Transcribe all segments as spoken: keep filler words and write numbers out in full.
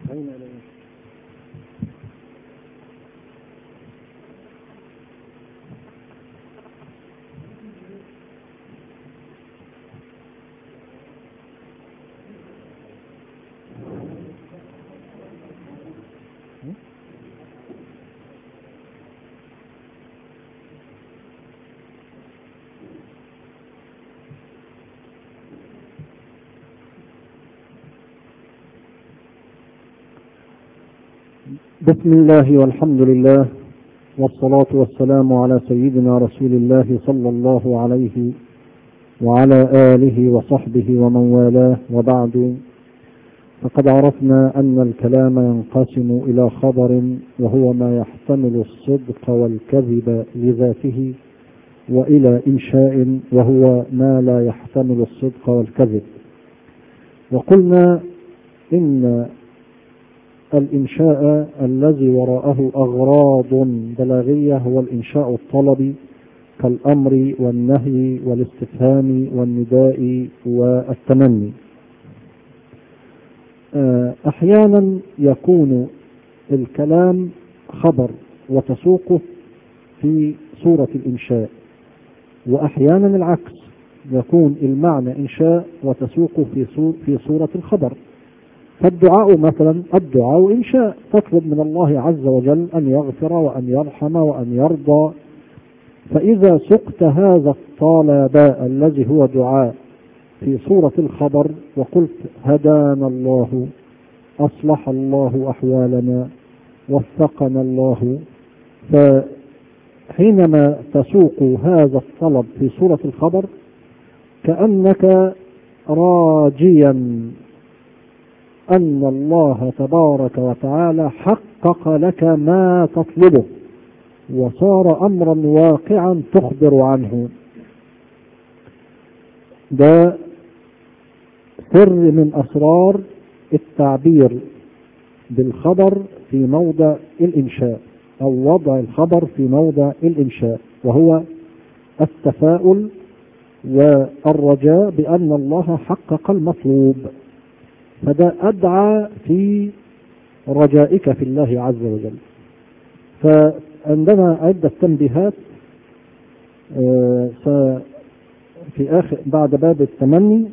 بسم الله والحمد لله والصلاة والسلام على سيدنا رسول الله صلى الله عليه وعلى آله وصحبه ومن والاه، وبعد، فقد عرفنا أن الكلام ينقسم إلى خبر وهو ما يحتمل الصدق والكذب لذاته، وإلى إنشاء وهو ما لا يحتمل الصدق والكذب. وقلنا إن الإنشاء الذي وراءه أغراض بلاغية هو الإنشاء الطلبي كالأمر والنهي والاستفهام والنداء والتمني. أحيانا يكون الكلام خبر وتسوقه في صورة الإنشاء، وأحيانا العكس، يكون المعنى إنشاء وتسوقه في صورة الخبر. فالدعاء مثلا، الدعاء إنشاء، تطلب من الله عز وجل أن يغفر وأن يرحم وأن يرضى. فإذا سقت هذا الطلب الذي هو دعاء في صورة الخبر وقلت هدانا الله، أصلح الله أحوالنا، وفقنا الله، فحينما تسوق هذا الطلب في صورة الخبر كأنك راجيا أن الله تبارك وتعالى حقق لك ما تطلبه وصار أمرا واقعا تخبر عنه. ده سر من أسرار التعبير بالخبر في موضع الإنشاء، أو وضع الخبر في موضع الإنشاء، وهو التفاؤل والرجاء بأن الله حقق المطلوب. فده أدعى في رجائك في الله عز وجل. فعندنا عدة تنبيهات في آخر بعد باب التمني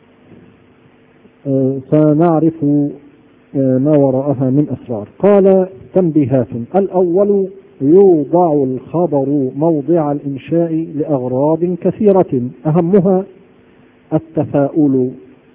سنعرف ما وراءها من أسرار. قال تنبيهات: الأول، يوضع الخبر موضع الإنشاء لأغراض كثيرة أهمها التفاؤل.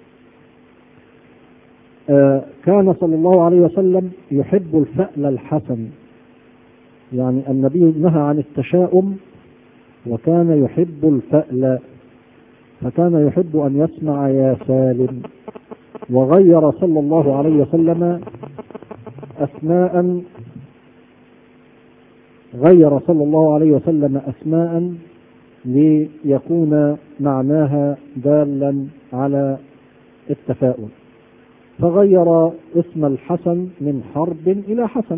كان صلى الله عليه وسلم يحب الفأل الحسن، يعني النبي نهى عن التشاؤم وكان يحب الفأل، فكان يحب أن يسمع يا سالم. وغير صلى الله عليه وسلم أسماء غير صلى الله عليه وسلم أسماء ليكون معناها دالا على التفاؤل، فغير اسم الحسن من حرب إلى حسن.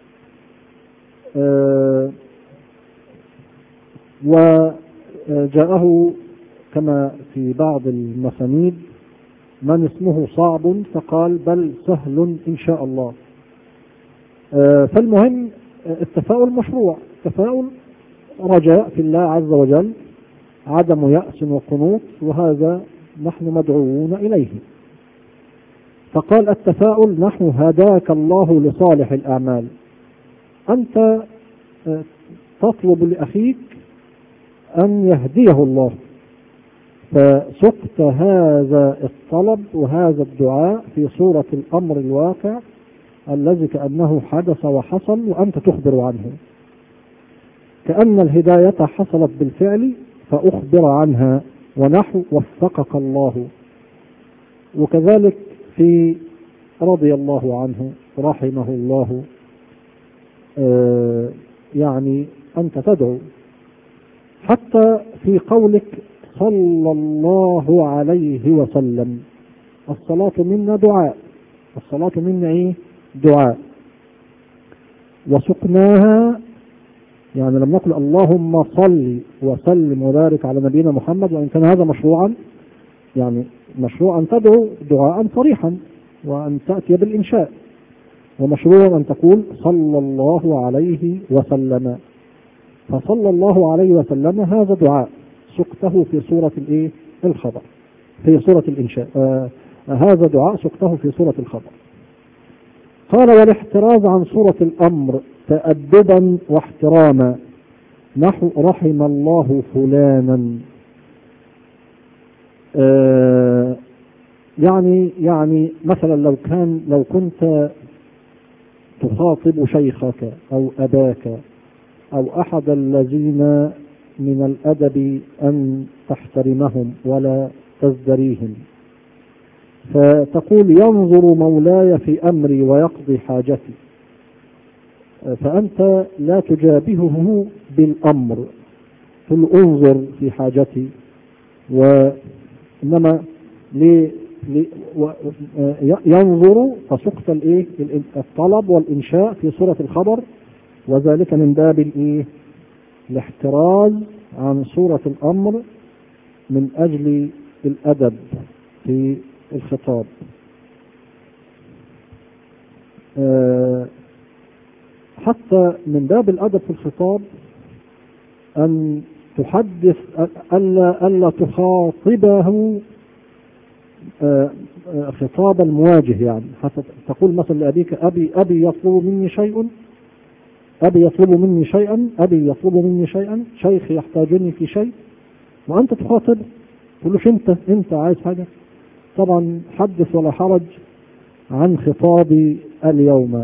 أه وجاءه كما في بعض المسانيد من اسمه صعب فقال بل سهل إن شاء الله. أه فالمهم التفاؤل مشروع، التفاؤل رجاء في الله عز وجل، عدم يأس وقنوط، وهذا نحن مدعوون إليه. فقال التفاؤل نحو هداك الله لصالح الأعمال، أنت تطلب لأخيك أن يهديه الله، فسقت هذا الطلب وهذا الدعاء في صورة الأمر الواقع الذي كأنه حدث وحصل وأنت تخبر عنه، كأن الهداية حصلت بالفعل فأخبر عنها، ونحو وفقك الله. وكذلك في رضي الله عنه رحمه الله، آه يعني أنت تدعو حتى في قولك صلى الله عليه وسلم، الصلاة منا دعاء، الصلاة منا ايه؟ دعاء. وسقناها، يعني لم نقل اللهم صل وسلم وبارك على نبينا محمد، وإن كان هذا مشروعا، يعني مشروع أن تدعو دعاء صريحا وأن تأتي بالإنشاء، ومشروع أن تقول صلى الله عليه وسلم. فصلى الله عليه وسلم هذا دعاء سقته في سورة الإيه؟ الخبر، في سورة الإنشاء. آه هذا دعاء سقته في سورة الخبر. قال والاحتراز عن سورة الأمر تأدبا واحتراما نحو رحم الله فلانا. آه يعني يعني مثلا لو كان لو كنت تخاطب شيخك أو أباك أو أحد الذين من الأدب أن تحترمهم ولا تزدريهم، فتقول ينظر مولاي في أمري ويقضي حاجتي، فأنت لا تجابهه بالأمر، قل انظر في حاجتي، وإنما ينظر فسقط الايه الطلب والإنشاء في سورة الخبر، وذلك من باب الايه الاحتراز عن سورة الأمر من أجل الأدب في الخطاب. أه حتى من باب الأدب في الخطاب أن تحدث ألا, ألا تخاطبه أه خطاب المواجه، يعني حتى تقول مثلا لأبيك أبي أبي يطلب مني شيء أبي يطلب مني شيئا أبي يطلب مني شيئا شيخي يحتاجني في شيء، وأنت تخاطب تقول له أنت أنت عايز حاجة. طبعا حدث ولا حرج عن خطابي اليوم.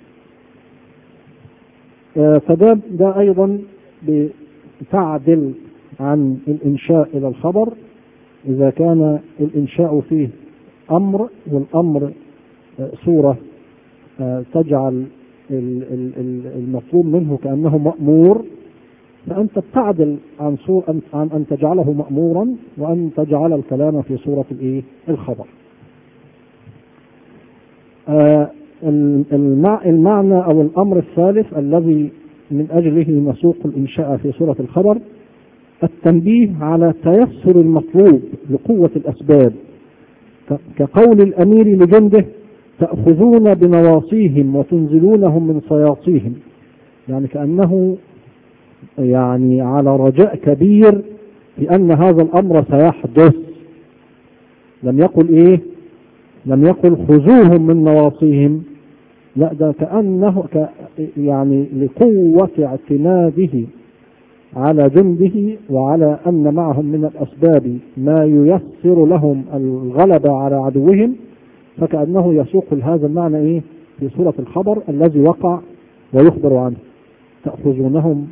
آه فده ده أيضا بتعدل عن الإنشاء إلى الخبر إذا كان الإنشاء فيه أمر، والأمر آه صورة آه تجعل المطلوب منه كأنه مأمور، فأنت بتعدل عن صور عن أن تجعله مأمورا وأن تجعل الكلام في صورة الإيه الخبر. آه المعنى أو الأمر الثالث الذي من أجله نسوق الإنشاء في صورة الخبر التنبيه على تيسر المطلوب لقوة الأسباب، كقول الأمير لجنده تأخذون بنواصيهم وتنزلونهم من صياصيهم، يعني كأنه يعني على رجاء كبير في أن هذا الأمر سيحدث. لم يقل إيه لم يقل خذوهم من نواصيهم، لا ده كأنه ك يعني لقوة اعتماده على جنده وعلى أن معهم من الأسباب ما ييسر لهم الغلبة على عدوهم، فكأنه يسوق هذا المعنى إيه في سورة الخبر الذي وقع ويخبر عنه. تأخذونهم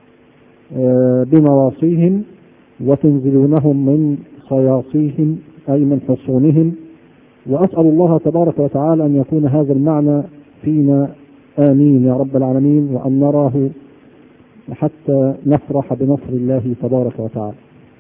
بنواصيهم وتنزلونهم من صياصيهم أي من حصونهم. وأسأل الله تبارك وتعالى أن يكون هذا المعنى فينا، آمين يا رب العالمين، وأن نراه حتى نفرح بنصر الله تبارك وتعالى.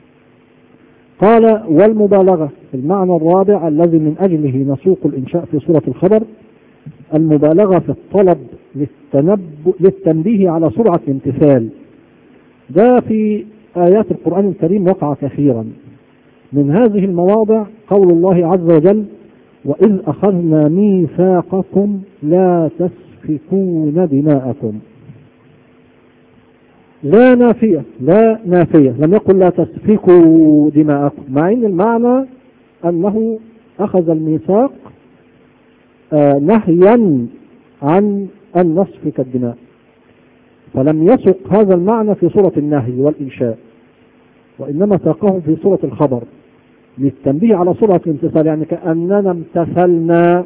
قال والمبالغة المعنى الرابع الذي من أجله نسوق الإنشاء في سورة الخبر المبالغة في الطلب للتنبيه على سرعة الامتثال. ده في آيات القرآن الكريم وقع كثيرا. من هذه المواضع قول الله عز وجل وإذ أخذنا ميثاقكم لا تسفكون دماءكم. لا نافية لا نافية لم يقل لا تسفكوا دماءكم، مع ان المعنى انه اخذ الميثاق آه نهيا عن ان نسفك الدماء، فلم يسق هذا المعنى في سورة النهي والإنشاء، وإنما ساقه في سورة الخبر للتنبيه على سرعة الامتثال، يعني كأننا امتثلنا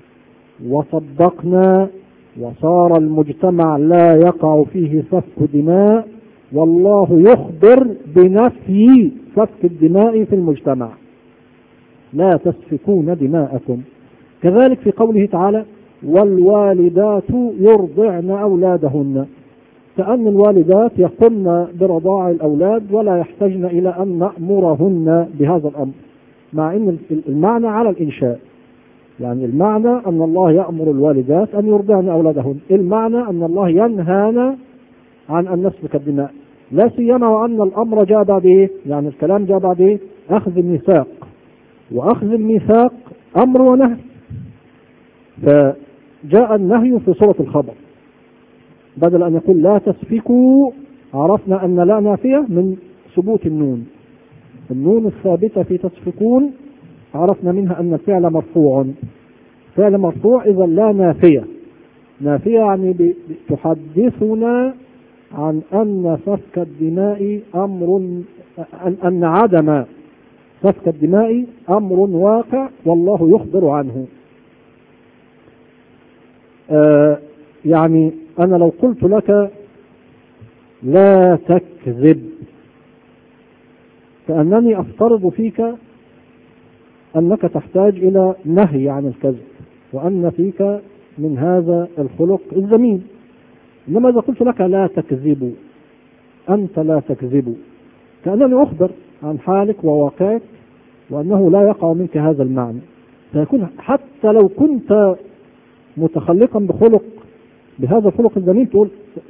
وصدقنا وصار المجتمع لا يقع فيه سفك دماء، والله يخبر بنفي سفك الدماء في المجتمع. لا تسفكون دماءكم. كذلك في قوله تعالى والوالدات يرضعن أولادهن، كأن الوالدات يقمن برضاع الأولاد ولا يحتاجن إلى أن نأمرهن بهذا الأمر، مع أن المعنى على الإنشاء، يعني المعنى أن الله يأمر الوالدات أن يرضعن أولادهن، المعنى أن الله ينهانا عن أن نسفك الدماء، لا سيما وأن الأمر جاء بعد إيه؟ يعني الكلام جاء بعد إيه؟ أخذ الميثاق، وأخذ الميثاق أمر ونهي. جاء النهي في صورة الخبر، بدل أن يقول لا تسفكوا عرفنا أن لا نافية من ثبوت النون، النون الثابتة في تسفكون عرفنا منها أن الفعل مرفوع، فعل مرفوع إذا لا نافية، نافية يعني تحدثنا عن أن سفك الدماء أمر، أن عدم سفك الدماء أمر واقع والله يخبر عنه. آه يعني أنا لو قلت لك لا تكذب فأنني أفترض فيك أنك تحتاج إلى نهي عن الكذب وأن فيك من هذا الخلق الذميم. إنما إذا قلت لك لا تكذب، أنت لا تكذب، كأنني أخبر عن حالك وواقعك وأنه لا يقع منك هذا المعنى، فيكون حتى لو كنت متخلقا بخلق بهذا الخلق الذميم تقول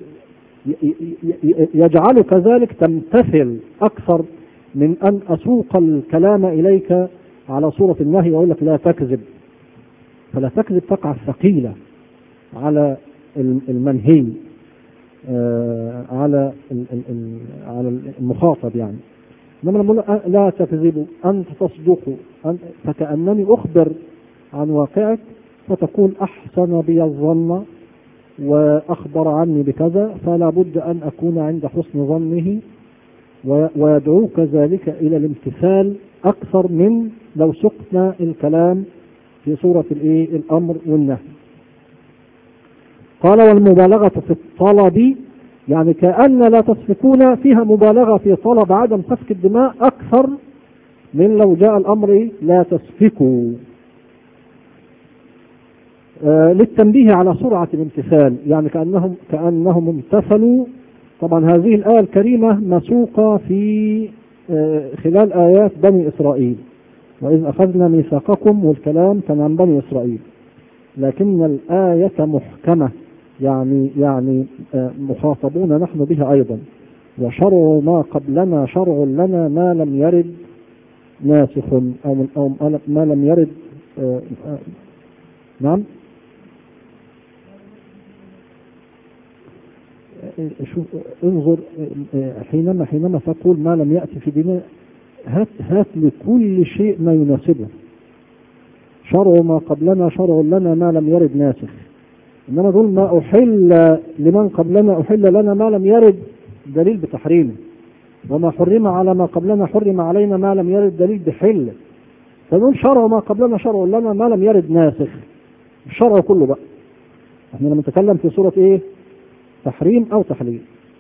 يجعلك ذلك تمتثل أكثر من أن أسوق الكلام إليك على صورة النهي وأقول لك لا تكذب. فلا تكذب تقع ثقيلة على المنهي، آه على على المخاطب يعني. إنما لما لا تكذبوا أنت تصدقوا، فكأنني أخبر عن واقعك فتقول أحسن بي الظن وأخبر عني بكذا، فلا بد أن أكون عند حسن ظنه، ويدعوك ذلك إلى الامتثال أكثر من لو سقنا الكلام في صورة الإيه الأمر والنهي. قال والمبالغة في الطلب، يعني كأن لا تسفكون فيها مبالغة في طلب عدم سفك الدماء أكثر من لو جاء الأمر لا تسفكوا، آه للتنبيه على سرعة الامتثال، يعني كأنهم كأنهم امتثلوا. طبعا هذه الآية الكريمة مسوقة في آه خلال آيات بني إسرائيل، وإذ أخذنا ميثاقكم، والكلام كان عن بني إسرائيل، لكن الآية محكمة يعني يعني آه مخاطبون نحن بها أيضا. وشرع ما قبلنا شرع لنا ما لم يرد ناسخ أو, أو ما لم يرد آه آه نعم شوف انظر حينما حينما تقول ما لم يأتي في ديننا، هات هات لكل شيء ما يناسبه. شرع ما قبلنا شرع لنا ما لم يرد ناسخ، انما تقول ما احل لمن قبلنا احل لنا ما لم يرد دليل بتحريمه، وما حرم على ما قبلنا حرم علينا ما لم يرد دليل بحله. فنقول شرع ما قبلنا شرع لنا ما لم يرد ناسخ، الشرع كله بقى. احنا لما نتكلم في سورة ايه؟ تحريم او تحليل.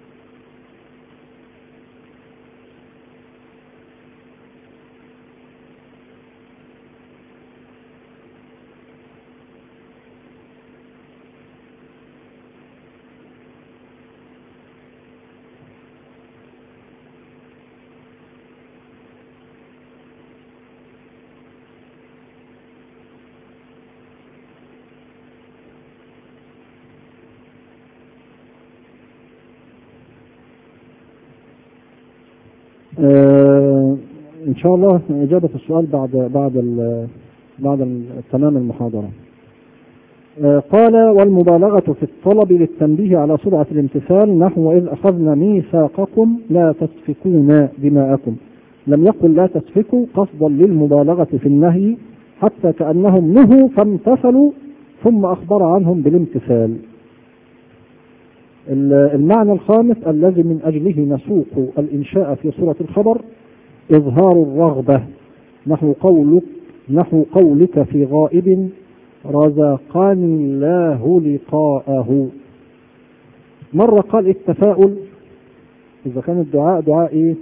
آه إن شاء الله إجابة السؤال بعد بعد بعد تمام المحاضرة. آه قال والمبالغة في الطلب للتنبيه على سرعة الامتثال، نحو إذ أخذنا ميثاقكم لا تسفكون دماءكم، لم يقل لا تسفكوا قصدا للمبالغة في النهي، حتى كأنهم نهوا فامتثلوا ثم أخبر عنهم بالامتثال. المعنى الخامس الذي من أجله نسوق الإنشاء في صورة الخبر إظهار الرغبة، نحو قولك نحو قولك في غائب رزقني الله لقاءه. مرة قال التفاؤل إذا كان الدعاء دعاء إيه؟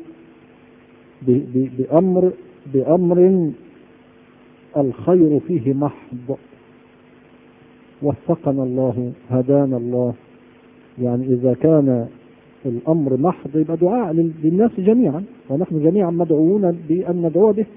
بأمر بأمر الخير فيه محض، وفقنا الله هدانا الله، يعني إذا كان الأمر محض يبقى دعاء للناس جميعا، ونحن جميعا مدعوون بأن ندعو به.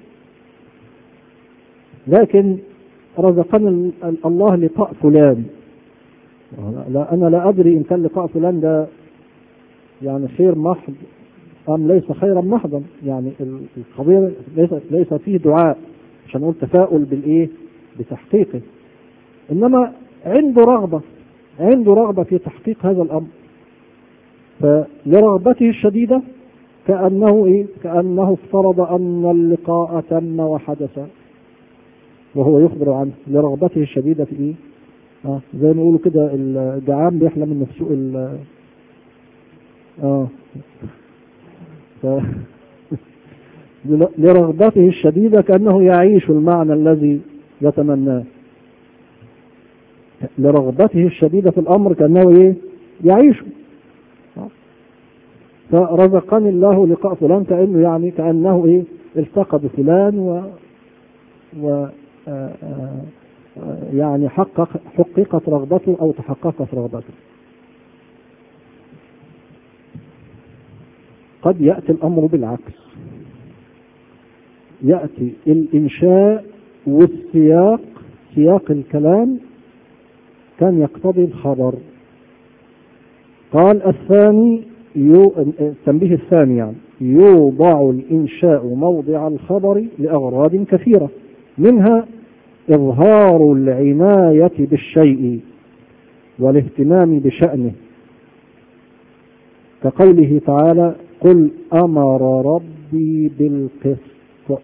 لكن رزقنا الله لقاء فلان، لا أنا لا أدري إن كان لقاء فلان ده يعني خير محض أم ليس خيرا محضا، يعني القضية ليس ليس فيه دعاء عشان نقول تفاؤل بالإيه بتحقيقه. إنما عنده رغبة عنده رغبة في تحقيق هذا الأمر، فلرغبته الشديدة كأنه إيه؟ كأنه افترض أن اللقاء تم وحدث وهو يخبر عنه لرغبته الشديدة في إيه؟ آه زي ما يقولوا كده الجعان بيحلم إنه في سوق ال آه ف... لرغبته الشديدة كأنه يعيش المعنى الذي يتمناه، لرغبته الشديدة في الأمر كأنه إيه؟ يعيش. فرزقني الله لقاء فلان كأنه يعني كأنه إيه؟ التقى بفلان و, و... آآ آآ يعني حقق حققت رغبته أو تحققت رغبته. قد يأتي الأمر بالعكس، يأتي الإنشاء والسياق، سياق الكلام كان يقتضي الخبر. قال الثاني يو... التنبيه الثاني يعني يوضع الإنشاء موضع الخبر لأغراض كثيرة، منها إظهار العناية بالشيء والاهتمام بشأنه، كقوله تعالى قل أمر ربي بالقسط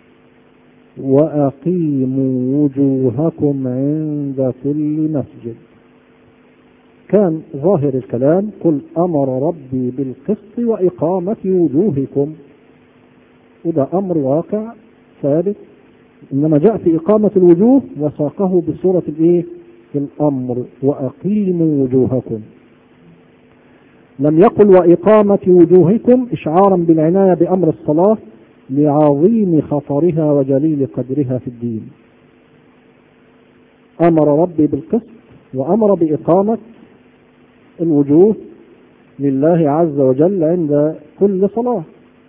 وأقيموا وجوهكم عند كل مسجد. كان ظاهر الكلام قل أمر ربي بالقسط وإقامة وجوهكم، وده أمر واقع ثابت، إنما جاء في إقامة الوجوه وساقه بصورة الإيه؟ في الأمر وأقيموا وجوهكم. لم يقل وإقامة وجوهكم إشعارا بالعناية بأمر الصلاة لعظيم خطرها وجليل قدرها في الدين. أمر ربي بالقسط وأمر بإقامة الوجوه لله عز وجل عند كل صلاة،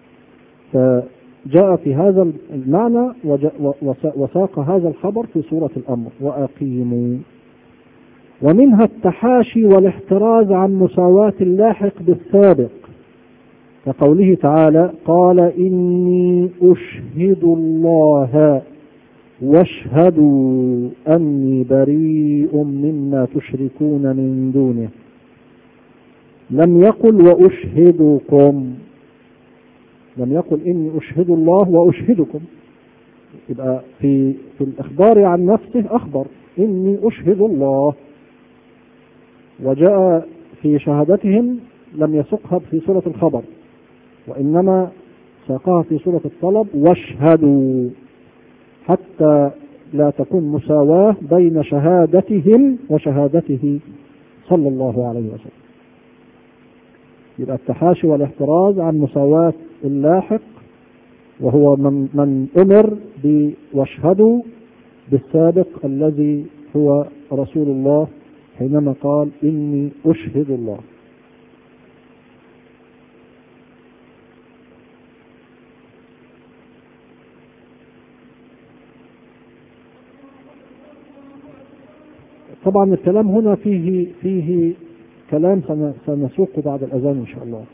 فجاء في هذا المعنى وساق هذا الخبر في سورة الأمر وأقيموا. ومنها التحاشي والاحتراز عن مساواة اللاحق بالسابق، كقوله تعالى قال إني أشهد الله واشهدوا أني بريء مما تشركون من دونه. لم يقل وأشهدكم، لم يقل إني أشهد الله وأشهدكم، يبقى في في الإخبار عن نفسه أخبر إني أشهد الله، وجاء في شهادتهم لم يسقها في سورة الخبر وإنما ساقها في سورة الطلب واشهدوا، حتى لا تكون مساواة بين شهادتهم وشهادته صلى الله عليه وسلم. يبقى التحاشي والاحتراز عن مساواة اللاحق وهو من, من أمر بواشهدوا بالسابق الذي هو رسول الله حينما قال إني أشهد الله. طبعا الكلام هنا فيه فيه كلام سنسوقه بعد الأذان إن شاء الله.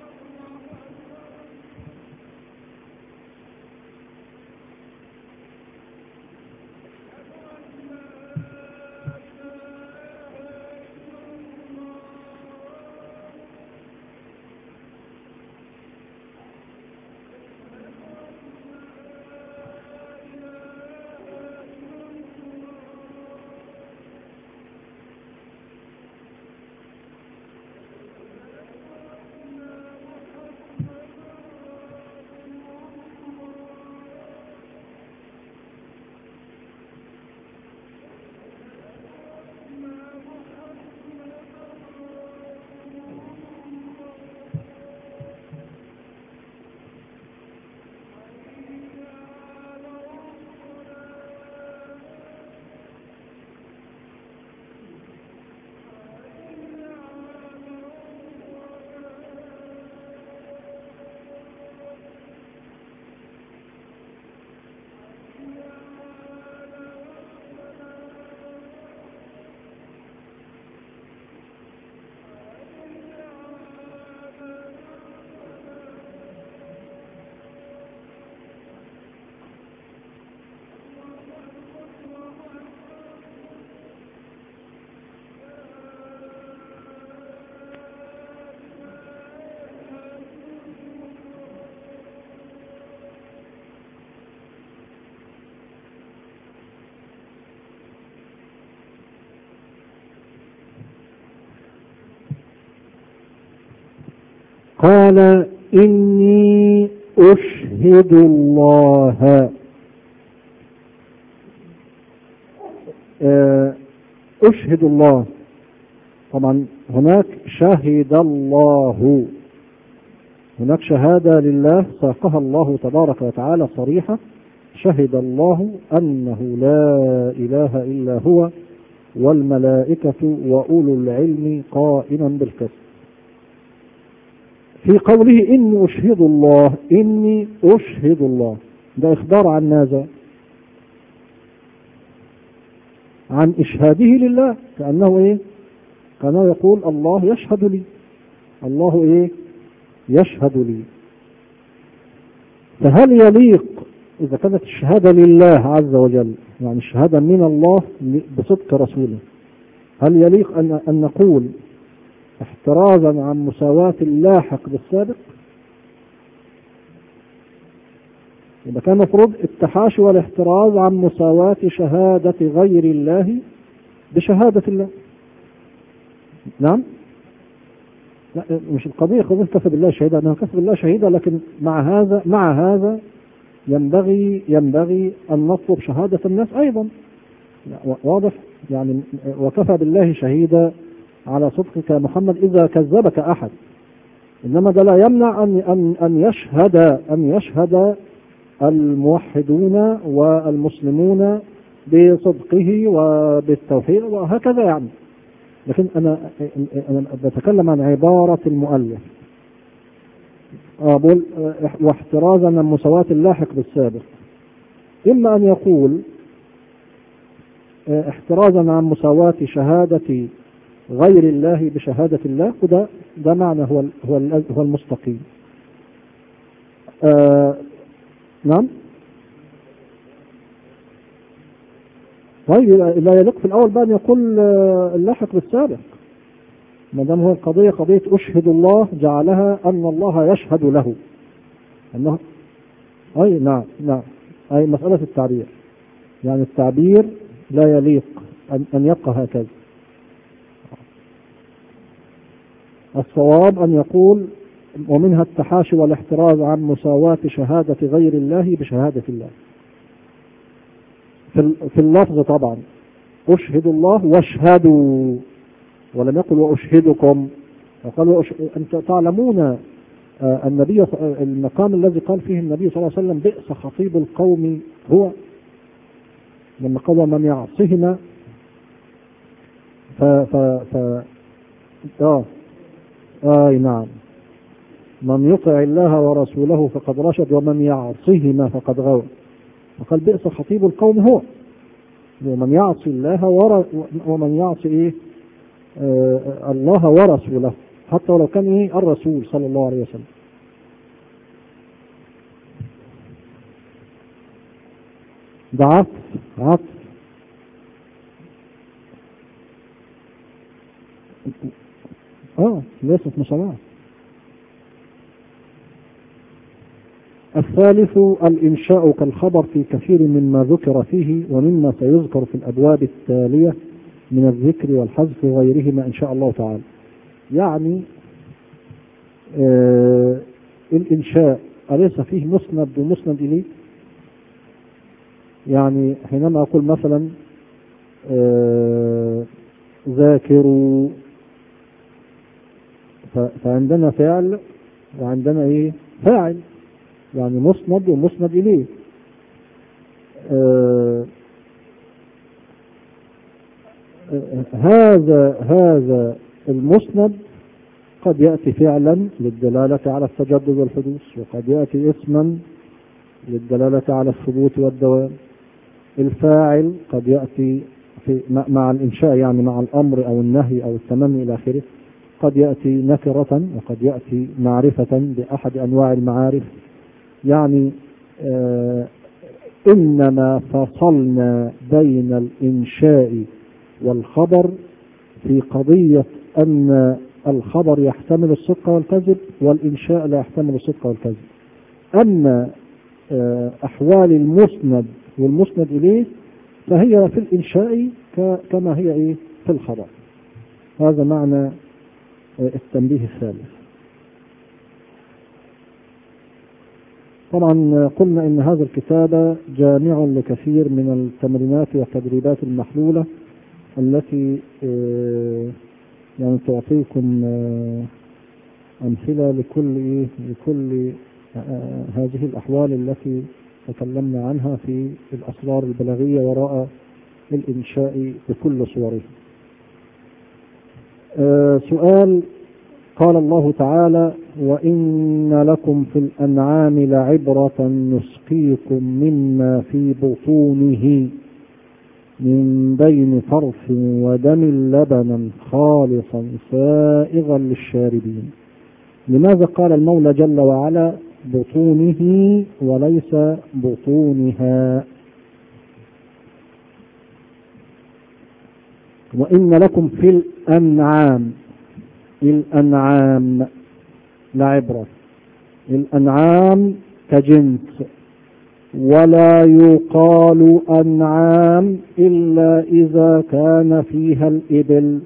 قال إني أشهد الله. أشهد الله، طبعا هناك شهد الله، هناك شهادة لله ساقها الله تبارك وتعالى صريحة، شهد الله أنه لا إله إلا هو والملائكة وأولو العلم قائما بالقسط. في قوله إني أشهد الله، إني أشهد الله، ده إخبار عن ماذا؟ عن إشهاده لله، كأنه إيه؟ كأنه يقول الله يشهد لي، الله إيه؟ يشهد لي. فهل يليق إذا كانت الشهادة لله عز وجل، يعني الشهادة من الله بصدق رسوله، هل يليق أن أن نقول احترازا عن مساواة اللاحق بالسابق؟ إذا كان مفروض التحاشي والاحتراز عن مساواة شهادة غير الله بشهادة الله. نعم، لا مش القضية قضية كفى بالله شهيدا، أنه كفى بالله شهيدا، لكن مع هذا مع هذا ينبغي ينبغي أن نطلب شهادة الناس أيضا. واضح يعني، وكفى بالله شهيدا على صدقك يا محمد إذا كذبك أحد، إنما ده لا يمنع أن أن أن يشهد أن يشهد الموحدون والمسلمون بصدقه وبالتوحيد وهكذا يعني. لكن أنا أنا بتكلم عن عبارة المؤلف، أقول واحترازا من مساواة اللاحق بالسابق، إما أن يقول احترازا عن مساواة شهادة غير الله بشهادة الله، وده ده معنى هو هو هو المستقيم. آه نعم. طيب لا يليق في الأول بقى أن يقول اللاحق بالسابق، ما دام هو القضية قضية أشهد الله جعلها أن الله يشهد له أنه، أي نعم نعم، أي مسألة التعبير، يعني التعبير لا يليق أن, أن يبقى هكذا. الصواب أن يقول ومنها التحاشي والاحتراز عن مساواة شهادة غير الله بشهادة الله. في اللفظ طبعا أشهد الله واشهدوا، ولم يقل وأشهدكم، وقال أنت تعلمون النبي المقام الذي قال فيه النبي صلى الله عليه وسلم بئس خطيب القوم هو، لما قال من يعصهما ف ف ف آه آي نعم، من يطع الله ورسوله فقد رشد ومن يعصهما فقد غوى، وقال بئس خطيب القوم هو، ومن يعصي الله ور... ومن يعصي إيه آه الله ورسوله، حتى ولو كان إيه الرسول صلى الله عليه وسلم. ده عطف عطف اه ليست مساواة. الثالث الإنشاء كالخبر في كثير مما ذكر فيه ومما سيذكر في الأبواب التالية من الذكر والحذف وغيرهما إن شاء الله تعالى. يعني آه الإنشاء أليس فيه مسند ومسند إليه؟ يعني حينما أقول مثلا آه ذاكروا، فعندنا فعل وعندنا إيه فاعل، يعني مسند ومسند إليه. آه آه هذا هذا المسند قد يأتي فعلا للدلالة على التجدد والحدوث، وقد يأتي اسما للدلالة على الثبوت والدوام. الفاعل قد يأتي في مع الإنشاء، يعني مع الأمر أو النهي أو التمني إلى آخره، قد يأتي نكرة وقد يأتي معرفة بأحد أنواع المعارف. يعني آه إنما فصلنا بين الإنشاء والخبر في قضية أن الخبر يحتمل الصدق والكذب والإنشاء لا يحتمل الصدق والكذب. أما آه أحوال المسند والمسند إليه فهي في الإنشاء كما هي إيه في الخبر. هذا معنى آه التنبيه الثالث. طبعا قلنا إن هذا الكتاب جامع لكثير من التمرينات والتدريبات المحلولة التي يعني تعطيكم أمثلة لكل لكل هذه الأحوال التي تكلمنا عنها في الأسرار البلاغية وراء الإنشاء بكل صوره. سؤال: قال الله تعالى: وإن لكم في الأنعام لعبرة نسقيكم مما في بطونه من بين فرث ودم لبنا خالصا سائغا للشاربين. لماذا قال المولى جل وعلا بطونه وليس بطونها؟ وإن لكم في الأنعام، الأنعام لعبرة، الأنعام كجنس، ولا يقال أنعام إلا إذا كان فيها الإبل.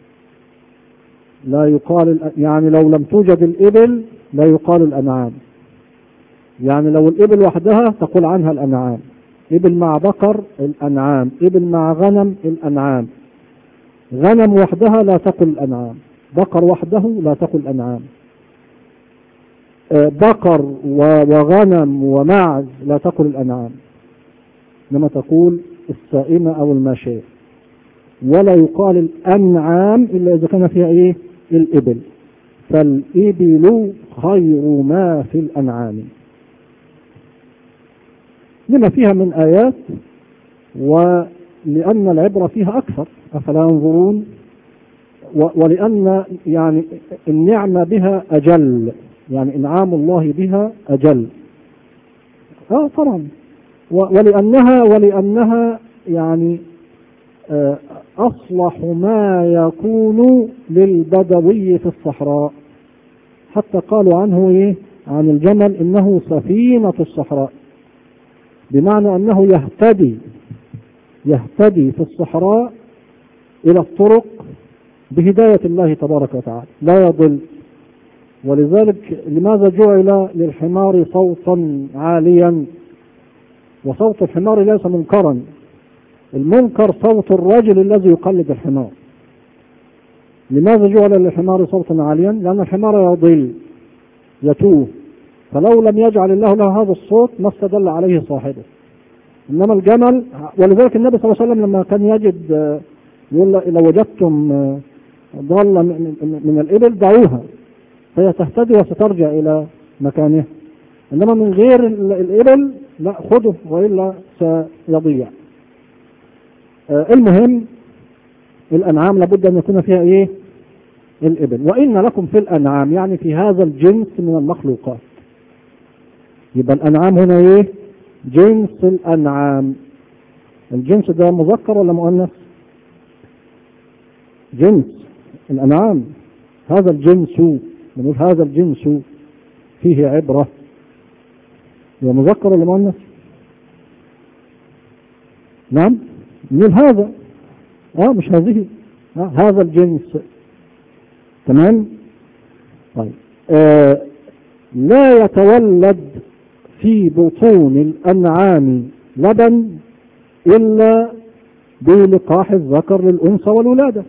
لا يقال يعني لو لم توجد الإبل لا يقال الأنعام. يعني لو الإبل وحدها تقول عنها الأنعام، إبل مع بقر الأنعام، إبل مع غنم الأنعام. غنم وحدها لا تقل الأنعام، بقر وحده لا تقل الأنعام. بقر وغنم ومعز لا تقل الأنعام، لما تقول السائمة أو الماشية. ولا يقال الأنعام إلا إذا كان فيها إيه؟ الإبل. فالإبل خير ما في الأنعام لما فيها من آيات، ولأن العبرة فيها أكثر، أفلا ينظرون، ولأن يعني النعمة بها أجل، يعني إنعام الله بها أجل. آه طبعا. ولأنها ولأنها يعني أصلح ما يكون للبدوي في الصحراء. حتى قالوا عنه إيه؟ عن الجمل إنه سفينة الصحراء، بمعنى أنه يهتدي يهتدي في الصحراء إلى الطرق بهداية الله تبارك وتعالى، لا يضل. ولذلك لماذا جعل للحمار صوتا عاليا؟ وصوت الحمار ليس منكرا، المنكر صوت الرجل الذي يقلد الحمار. لماذا جعل للحمار صوتا عاليا؟ لأن الحمار يضل يتوه، فلو لم يجعل الله له هذا الصوت ما استدل عليه صاحبه. إنما الجمل، ولذلك النبي صلى الله عليه وسلم لما كان يجد يقول لو وجدتم ضالة من الإبل دعوها فهي تهتدي وسترجع إلى مكانها، إنما من غير الإبل لا خذه وإلا سيضيع. المهم الأنعام لابد أن يكون فيها إيه؟ الإبل. وإن لكم في الأنعام يعني في هذا الجنس من المخلوقات. يبقى الأنعام هنا إيه؟ جنس الأنعام. الجنس ده مذكر ولا مؤنث؟ جنس الأنعام، هذا الجنس، بنقول هذا الجنس فيه عبرة. هو مذكر ولا مؤنث؟ نعم نقول هذا، اه مش هذه، آه هذا الجنس. تمام. طيب آه لا يتولد في بطون الأنعام لبن إلا بلقاح الذكر للأنثى والولادة.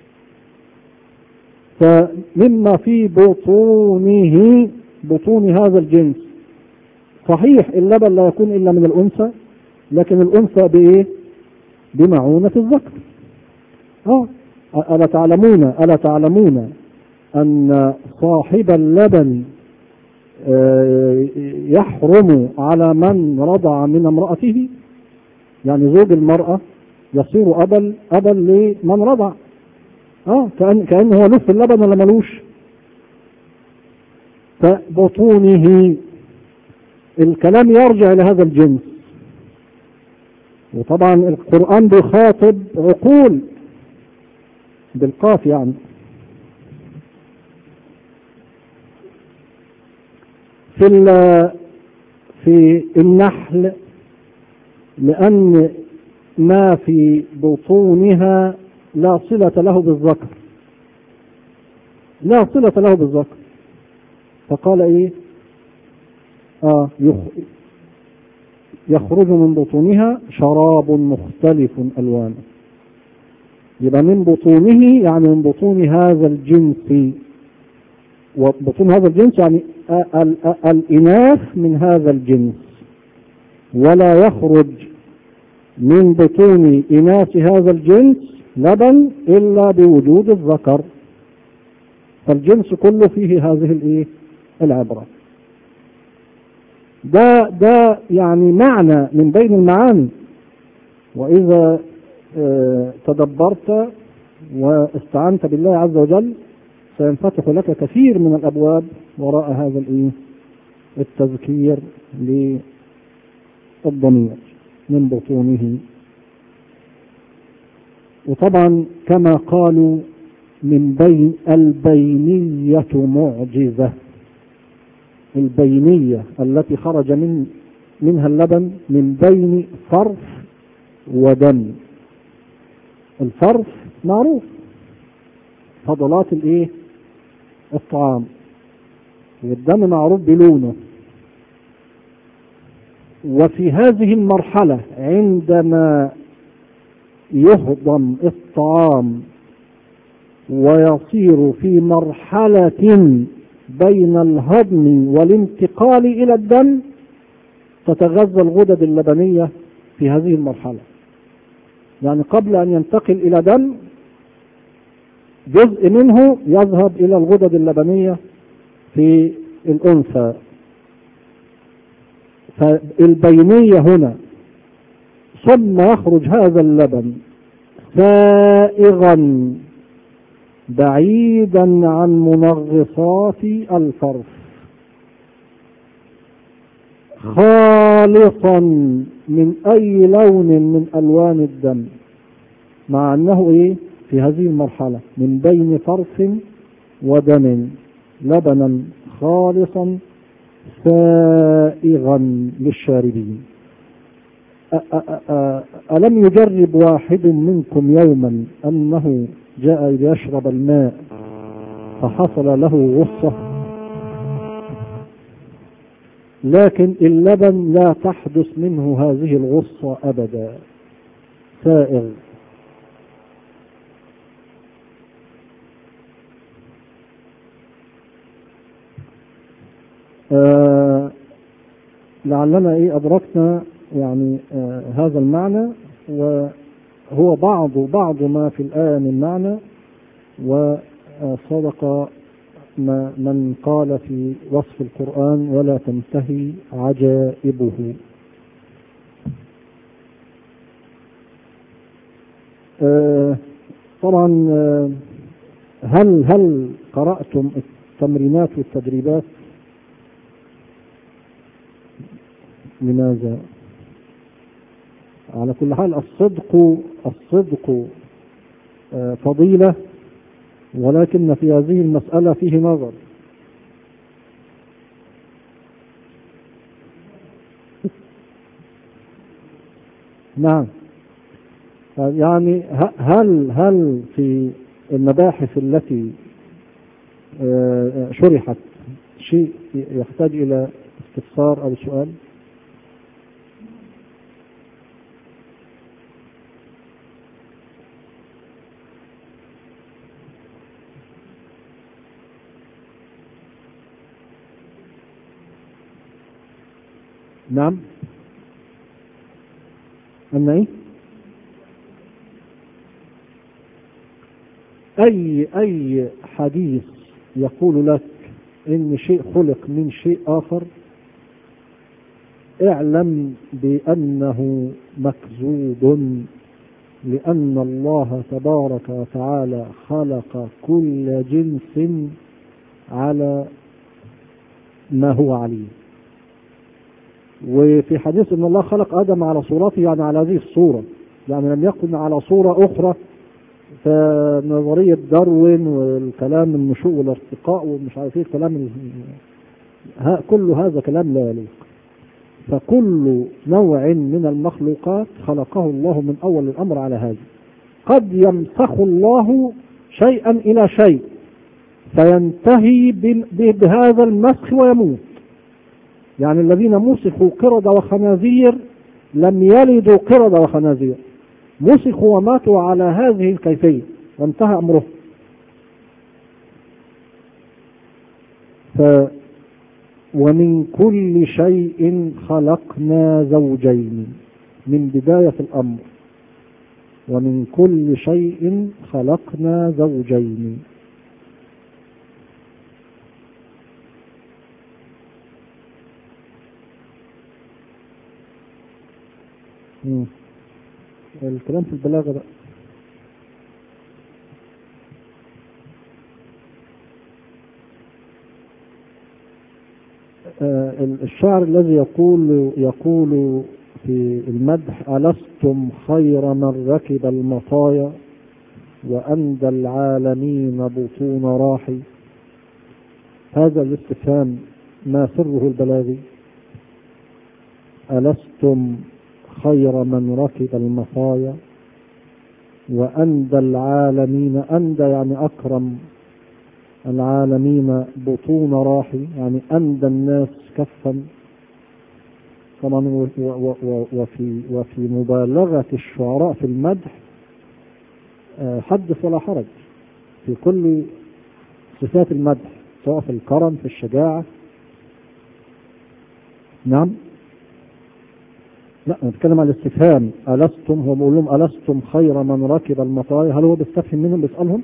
فمما في بطونه، بطون هذا الجنس، صحيح اللبن لا يكون إلا من الأنثى، لكن الأنثى بإيه؟ بمعونة الذكر. آه ألا تعلمون ألا تعلمون أن صاحب اللبن يحرم على من رضع من امرأته؟ يعني زوج المرأة يصير أبا أبا لمن رضع. اه كأن كأنه هو له في اللبن ولا ملوش؟ فبطونه الكلام يرجع إلى هذا الجنس. وطبعا القرآن بيخاطب عقول بالقاف يعني. في في النحل لأن ما في بطونها لا صلة له بالذكر، لا صلة له بالذكر، فقال إيه؟ آه يخرج من بطونها شراب مختلف ألوانه. يبقى من بطونه يعني من بطون هذا الجنس، وبطون هذا الجنس يعني الإناث من هذا الجنس، ولا يخرج من بطون إناث هذا الجنس لبن إلا بوجود الذكر. فالجنس كله فيه هذه الإيه العبرة. ده ده يعني معنى من بين المعاني. وإذا اه تدبرت واستعنت بالله عز وجل سينفتح لك كثير من الأبواب وراء هذا الإيه التذكير للضمير من بطونه. وطبعا كما قالوا من بين البينية معجزة، البينية التي خرج من منها اللبن من بين فرث ودم. الفرث معروف فضلات الايه الطعام، والدم معروف بلونه. وفي هذه المرحلة عندما يهضم الطعام ويصير في مرحلة بين الهضم والانتقال إلى الدم تتغذى الغدد اللبنية في هذه المرحلة. يعني قبل أن ينتقل إلى دم جزء منه يذهب إلى الغدد اللبنية في الأنثى. فالبينية هنا ثم يخرج هذا اللبن سائغا بعيدا عن منغصات الفرث خالصا من أي لون من ألوان الدم، مع أنه إيه في هذه المرحلة من بين فرث ودم لبنا خالصا سائغا للشاربين. ألم يجرب واحد منكم يوما أنه جاء ليشرب الماء فحصل له غصة؟ لكن اللبن لا تحدث منه هذه الغصة أبدا، سائغ. آه لعلنا إيه أدركنا يعني آه هذا المعنى، وهو بعض بعض ما في الآية من معنى. وصدق من قال في وصف القرآن ولا تنتهي عجائبه. آه طبعا آه هل هل قرأتم التمرينات والتدريبات؟ لماذا؟ على كل حال الصدق الصدق آه فضيلة، ولكن في هذه المسألة فيه نظر. نعم، يعني هل هل في المباحث التي شرحت شيء يحتاج إلى استفسار أو سؤال؟ نعم. أن إيه؟ أي أي حديث يقول لك إن شيء خلق من شيء آخر اعلم بأنه مكذوب، لأن الله تبارك وتعالى خلق كل جنس على ما هو عليه. وفي حديث ان الله خلق ادم على صورته، يعني على هذه الصورة، يعني لم يكن على صورة اخرى. فنظرية داروين والكلام النشوء والارتقاء ومش عارف ايه الكلام ها كل هذا كلام لا يليق. فكل نوع من المخلوقات خلقه الله من اول الامر على هذا. قد يمسخ الله شيئا الى شيء فينتهي بهذا المسخ ويموت، يعني الذين مسخوا قردة وخنازير لم يلدوا قردة وخنازير، مسخوا وماتوا على هذه الكيفية وانتهى أمره. ف ومن كل شيء خلقنا زوجين، من بداية الأمر، ومن كل شيء خلقنا زوجين. مم. الكلام في البلاغة بقى. آه الشاعر الذي يقول يقول في المدح: ألستم خير من ركب المطايا وأندى العالمين بطون راحي، هذا الاستفهام ما سره البلاغي؟ ألستم خير من ركب المطايا وأندى العالمين، أندى يعني أكرم العالمين بطون راحي، يعني أندى الناس كفا. طبعا وفي وفي مبالغة الشعراء في المدح حدث ولا حرج في كل صفات المدح، سواء في الكرم في الشجاعة. نعم، لا نتكلم عن الاستفهام. ألستم، هو بيقول لهم ألستم خير من ركب المطايا، هل هو بيستفهم منهم بيسألهم؟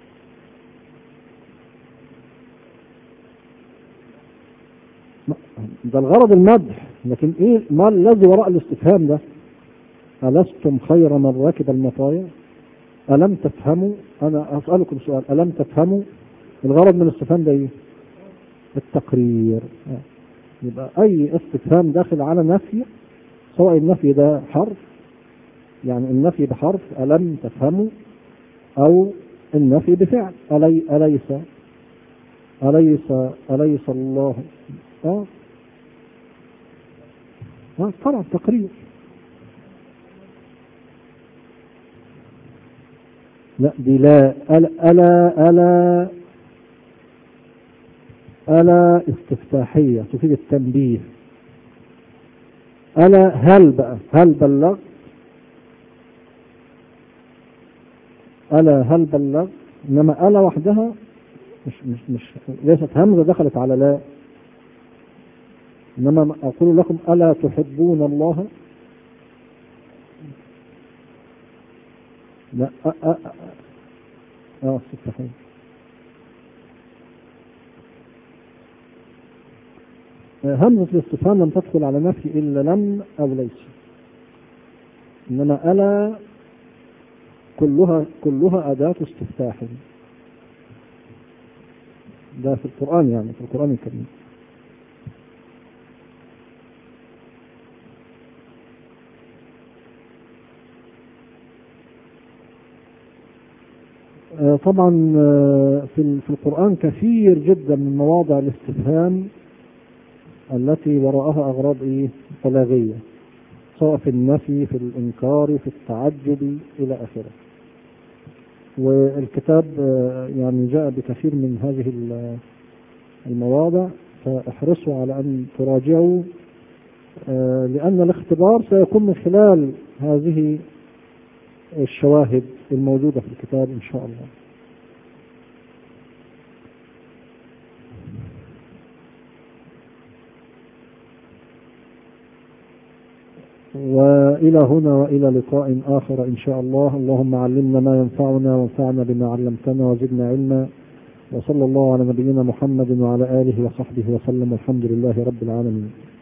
ده الغرض المدح، لكن ايه ما الذي وراء الاستفهام ده؟ ألستم خير من ركب المطايا، ألم تفهموا؟ أنا أسألكم سؤال، ألم تفهموا؟ الغرض من الاستفهام ده ايه؟ التقرير. يبقى أي استفهام داخل على نفي، سواء النفي ده حرف، يعني النفي بحرف ألم تفهموا، أو النفي بفعل ألي أليس أليس أليس الله. اه اه طبعا تقرير. لا دي لا، ألا ألا ألا, ألا استفتاحية تفيد التنبيه. ألا هل بقى، هل بلغ، ألا هل بلغ. إنما ألا وحدها مش مش مش ليست همزة دخلت على لا. إنما أقول لكم ألا تحبون الله، لا أ أ اه استفتاحية. همزة الاستفهام لم تدخل على نفي إلا لم أو ليس، إنما ألا كلها كلها أداة استفتاح. ده في القرآن، يعني في القرآن الكريم. طبعا في في القرآن كثير جدا من مواضع الاستفهام التي وراءها أغراض إيه؟ بلاغية، سواء في النفي في الإنكار في التعجب إلى آخره. والكتاب يعني جاء بكثير من هذه المواضع، فاحرصوا على أن تراجعوا، لأن الاختبار سيكون من خلال هذه الشواهد الموجودة في الكتاب إن شاء الله. وإلى هنا وإلى لقاء آخر إن شاء الله. اللهم علمنا ما ينفعنا وانفعنا بما علمتنا وزدنا علما، وصلى الله على نبينا محمد وعلى آله وصحبه وسلم، والحمد لله رب العالمين.